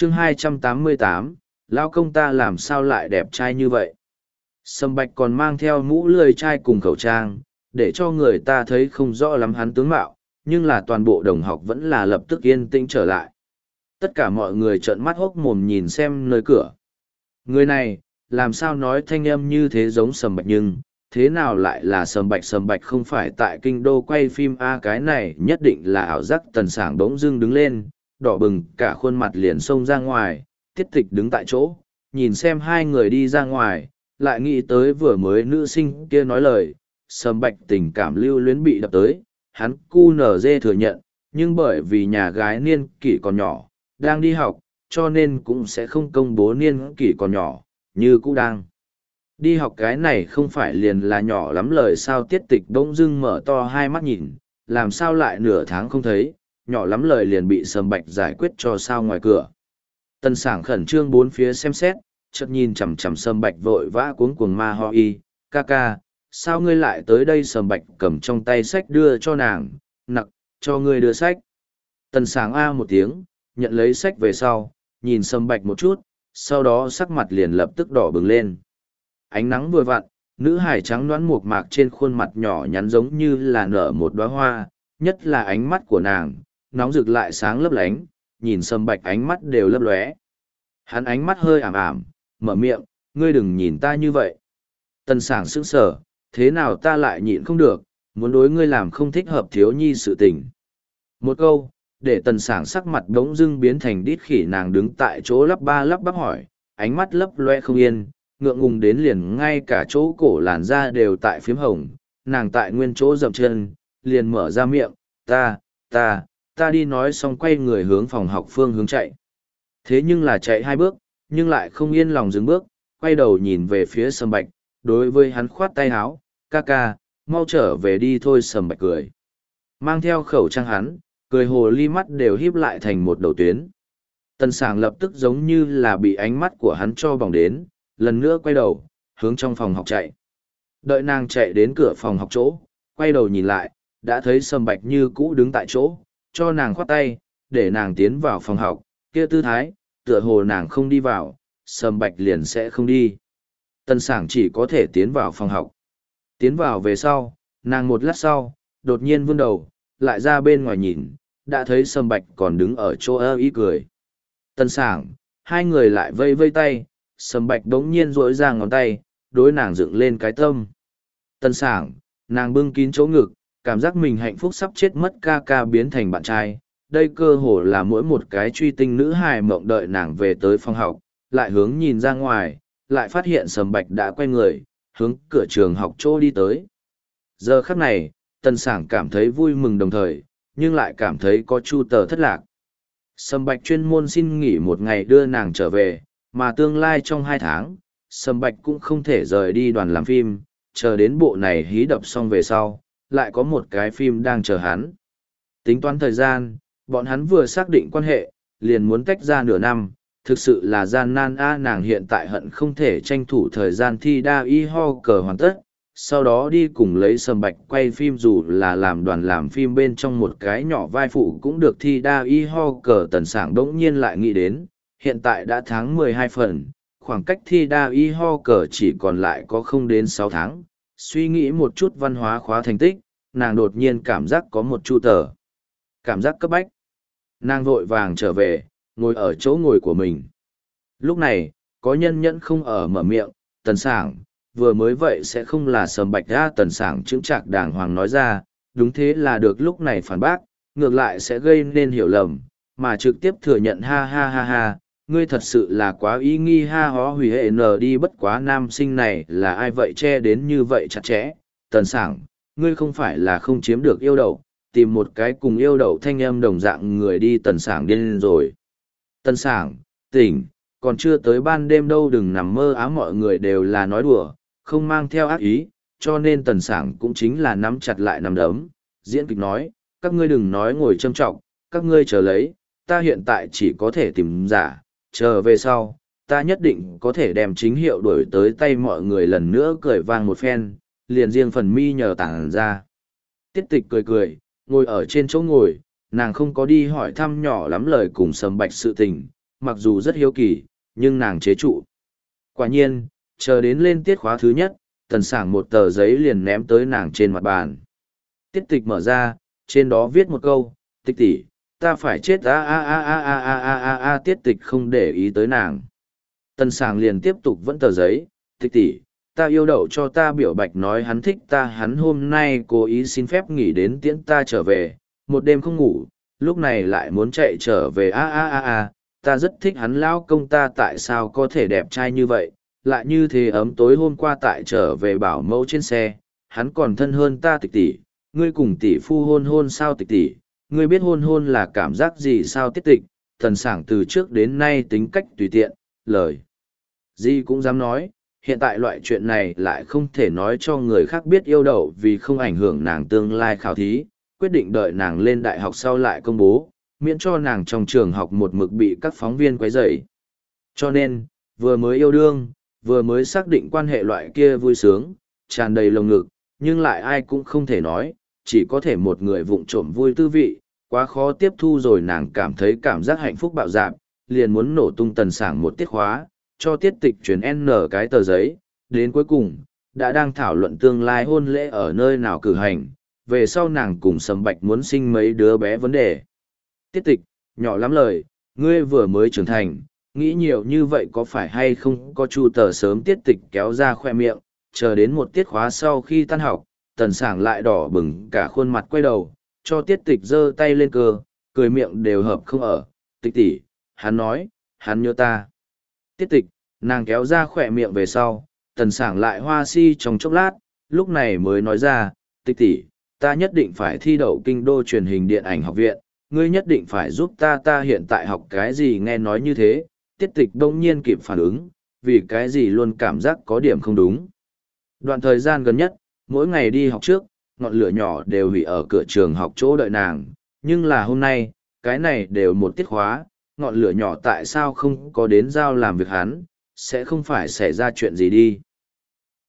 chương 288, lão công ta làm sao lại đẹp trai như vậy. Sầm Bạch còn mang theo mũ lười trai cùng khẩu trang, để cho người ta thấy không rõ lắm hắn tướng mạo, nhưng là toàn bộ đồng học vẫn là lập tức yên tĩnh trở lại. Tất cả mọi người trợn mắt hốc mồm nhìn xem nơi cửa. Người này, làm sao nói thanh âm như thế giống Sầm Bạch nhưng, thế nào lại là Sầm Bạch? Sầm Bạch không phải tại kinh đô quay phim A, cái này nhất định là ảo giác. Tần Sảng bỗng dưng đứng lên, đỏ bừng cả khuôn mặt liền xông ra ngoài, Tiết Tịch đứng tại chỗ, nhìn xem hai người đi ra ngoài, lại nghĩ tới vừa mới nữ sinh kia nói lời, Sầm Bạch tình cảm lưu luyến bị đập tới, hắn QNZ thừa nhận, nhưng bởi vì nhà gái niên kỷ còn nhỏ, đang đi học, cho nên cũng sẽ không công bố niên kỷ còn nhỏ, như cũ đang đi học. Cái này không phải liền là nhỏ lắm lời sao? Tiết Tịch bỗng dưng mở to hai mắt nhìn, làm sao lại nửa tháng không thấy, nhỏ lắm lời liền bị Sầm Bạch giải quyết cho sao ngoài cửa. Tần Sảng khẩn trương bốn phía xem xét, chợt nhìn chằm chằm Sầm Bạch vội vã cuống cuồng ma ho y, ca ca, sao ngươi lại tới đây? Sầm Bạch cầm trong tay sách đưa cho nàng, nặc, cho ngươi đưa sách. Tần Sảng a một tiếng, nhận lấy sách về sau, nhìn Sầm Bạch một chút, sau đó sắc mặt liền lập tức đỏ bừng lên. Ánh nắng vừa vặn, nữ hải trắng đoán mộc mạc trên khuôn mặt nhỏ nhắn giống như là nở một đóa hoa, nhất là ánh mắt của nàng, nóng rực lại sáng lấp lánh, nhìn Sầm Bạch ánh mắt đều lấp lóe. Hắn ánh mắt hơi ảm ảm, mở miệng, ngươi đừng nhìn ta như vậy. Tần Sảng sững sờ, thế nào ta lại nhịn không được, muốn đối ngươi làm không thích hợp thiếu nhi sự tình. Một câu, để Tần Sảng sắc mặt đống dưng biến thành đít khỉ. Nàng đứng tại chỗ lắp ba lắp bắp hỏi, ánh mắt lấp loe không yên, ngượng ngùng đến liền ngay cả chỗ cổ làn da đều tại phím hồng. Nàng tại nguyên chỗ dậm chân, liền mở ra miệng, ta đi nói xong quay người hướng phòng học phương hướng chạy. Thế nhưng là chạy hai bước, nhưng lại không yên lòng dừng bước, quay đầu nhìn về phía Sầm Bạch, đối với hắn khoát tay áo, ca ca, mau trở về đi thôi. Sầm Bạch cười. Mang theo khẩu trang hắn, cười hồ ly mắt đều híp lại thành một đầu tuyến. Tần Sảng lập tức giống như là bị ánh mắt của hắn cho bỏng đến, lần nữa quay đầu, hướng trong phòng học chạy. Đợi nàng chạy đến cửa phòng học chỗ, quay đầu nhìn lại, đã thấy Sầm Bạch như cũ đứng tại chỗ, cho nàng khoát tay, để nàng tiến vào phòng học, kia tư thái, tựa hồ nàng không đi vào, Sầm Bạch liền sẽ không đi. Tần Sảng chỉ có thể tiến vào phòng học. Tiến vào về sau, nàng một lát sau, đột nhiên vươn đầu, lại ra bên ngoài nhìn, đã thấy Sầm Bạch còn đứng ở chỗ ơ ý cười. Tần Sảng, hai người lại vây vây tay, Sầm Bạch đống nhiên rỗi ra ngón tay, đối nàng dựng lên cái tâm. Tần Sảng, nàng bưng kín chỗ ngực, cảm giác mình hạnh phúc sắp chết mất, ca ca biến thành bạn trai. Đây cơ hồ là mỗi một cái truy tinh nữ hài mộng đợi nàng về tới phòng học, lại hướng nhìn ra ngoài, lại phát hiện Sầm Bạch đã quay người, hướng cửa trường học chỗ đi tới. Giờ khắc này, Tần Sảng cảm thấy vui mừng đồng thời, nhưng lại cảm thấy có chu tờ thất lạc. Sầm Bạch chuyên môn xin nghỉ một ngày đưa nàng trở về, mà tương lai trong 2 tháng, Sầm Bạch cũng không thể rời đi đoàn làm phim, chờ đến bộ này hí đập xong về sau, lại có một cái phim đang chờ hắn. Tính toán thời gian, bọn hắn vừa xác định quan hệ, liền muốn tách ra nửa năm, thực sự là gian nan a. Nàng hiện tại hận không thể tranh thủ thời gian thi đa y ho cờ hoàn tất, sau đó đi cùng lấy Sầm Bạch quay phim, dù là làm đoàn làm phim bên trong một cái nhỏ vai phụ cũng được. Thi đa y ho cờ. Tần Sảng đỗng nhiên lại nghĩ đến, hiện tại đã tháng 12 phần, khoảng cách thi đa y ho cờ chỉ còn lại có không đến 6 tháng. Suy nghĩ một chút văn hóa khóa thành tích, nàng đột nhiên cảm giác có một chu tờ cảm giác cấp bách. Nàng vội vàng trở về, ngồi ở chỗ ngồi của mình. Lúc này, có nhân nhẫn không ở mở miệng, Tần Sảng, vừa mới vậy sẽ không là Sầm Bạch ra. Tần Sảng chững chạc đàng hoàng nói ra, đúng thế là được. Lúc này phản bác, ngược lại sẽ gây nên hiểu lầm, mà trực tiếp thừa nhận ha ha ha ha, ngươi thật sự là quá ý nghi ha hó hủy hệ nờ đi. Bất quá nam sinh này là ai vậy che đến như vậy chặt chẽ. Tần Sảng, ngươi không phải là không chiếm được yêu đậu, tìm một cái cùng yêu đậu thanh âm đồng dạng người đi. Tần Sảng điên rồi. Tần Sảng, tỉnh, còn chưa tới ban đêm đâu, đừng nằm mơ áo. Mọi người đều là nói đùa, không mang theo ác ý, cho nên Tần Sảng cũng chính là nắm chặt lại nắm đấm, diễn kịch nói, các ngươi đừng nói ngồi châm trọng, các ngươi chờ lấy, ta hiện tại chỉ có thể tìm giả, chờ về sau, ta nhất định có thể đem chính hiệu đổi tới tay mọi người. Lần nữa cười vang một phen, liền riêng phần mi nhờ tảng ra. Tiết Tịch cười cười, ngồi ở trên chỗ ngồi, nàng không có đi hỏi thăm nhỏ lắm lời cùng Sầm Bạch sự tình, mặc dù rất hiếu kỳ, nhưng nàng chế trụ. Quả nhiên, chờ đến lên tiết khóa thứ nhất, Tần Sảng một tờ giấy liền ném tới nàng trên mặt bàn. Tiết tịch mở ra, trên đó viết một câu, tịch tỷ, ta phải chết tiết tịch không để ý tới nàng. Tần Sảng liền tiếp tục vẫn tờ giấy, tịch tỷ, ta yêu đậu cho ta biểu bạch nói hắn thích ta, hắn hôm nay cố ý xin phép nghỉ đến tiễn ta trở về, một đêm không ngủ, lúc này lại muốn chạy trở về ta rất thích hắn lão công ta tại sao có thể đẹp trai như vậy, lại như thế ấm tối hôm qua tại trở về bảo mẫu trên xe, hắn còn thân hơn ta tịch tỷ, ngươi cùng tỷ phu hôn hôn sao tịch tỷ, ngươi biết hôn hôn là cảm giác gì sao tiết tịch, Tần Sảng từ trước đến nay tính cách tùy tiện, lời gì cũng dám nói, hiện tại loại chuyện này lại không thể nói cho người khác biết yêu đậu vì không ảnh hưởng nàng tương lai khảo thí, quyết định đợi nàng lên đại học sau lại công bố, miễn cho nàng trong trường học một mực bị các phóng viên quấy rầy. Cho nên, vừa mới yêu đương, vừa mới xác định quan hệ loại kia vui sướng, tràn đầy lồng ngực, nhưng lại ai cũng không thể nói, chỉ có thể một người vụng trộm vui tư vị, quá khó tiếp thu rồi nàng cảm thấy cảm giác hạnh phúc bạo dạn, liền muốn nổ tung Tần Sảng một tiết khóa, cho tiết tịch chuyển N cái tờ giấy, đến cuối cùng, đã đang thảo luận tương lai hôn lễ ở nơi nào cử hành, về sau nàng cùng Sầm Bạch muốn sinh mấy đứa bé vấn đề. Tiết tịch, nhỏ lắm lời, ngươi vừa mới trưởng thành, nghĩ nhiều như vậy có phải hay không có chu tờ sớm tiết tịch kéo ra khoe miệng, chờ đến một tiết khóa sau khi tan học, Tần Sảng lại đỏ bừng cả khuôn mặt quay đầu, cho tiết tịch giơ tay lên cơ, cười miệng đều hợp không ở, tịch tỷ, hắn nói, hắn nhớ ta. Tiết tịch, nàng kéo ra khỏe miệng về sau, Tần Sảng lại hoa si trong chốc lát, lúc này mới nói ra, tịch tỷ, ta nhất định phải thi đậu kinh đô truyền hình điện ảnh học viện, ngươi nhất định phải giúp ta hiện tại học cái gì nghe nói như thế, tiết tịch đông nhiên kịp phản ứng, vì cái gì luôn cảm giác có điểm không đúng. Đoạn thời gian gần nhất, mỗi ngày đi học trước, ngọn lửa nhỏ đều hủy ở cửa trường học chỗ đợi nàng, nhưng là hôm nay, cái này đều một tiết khóa, ngọn lửa nhỏ tại sao không có đến giao làm việc hắn, sẽ không phải xảy ra chuyện gì đi.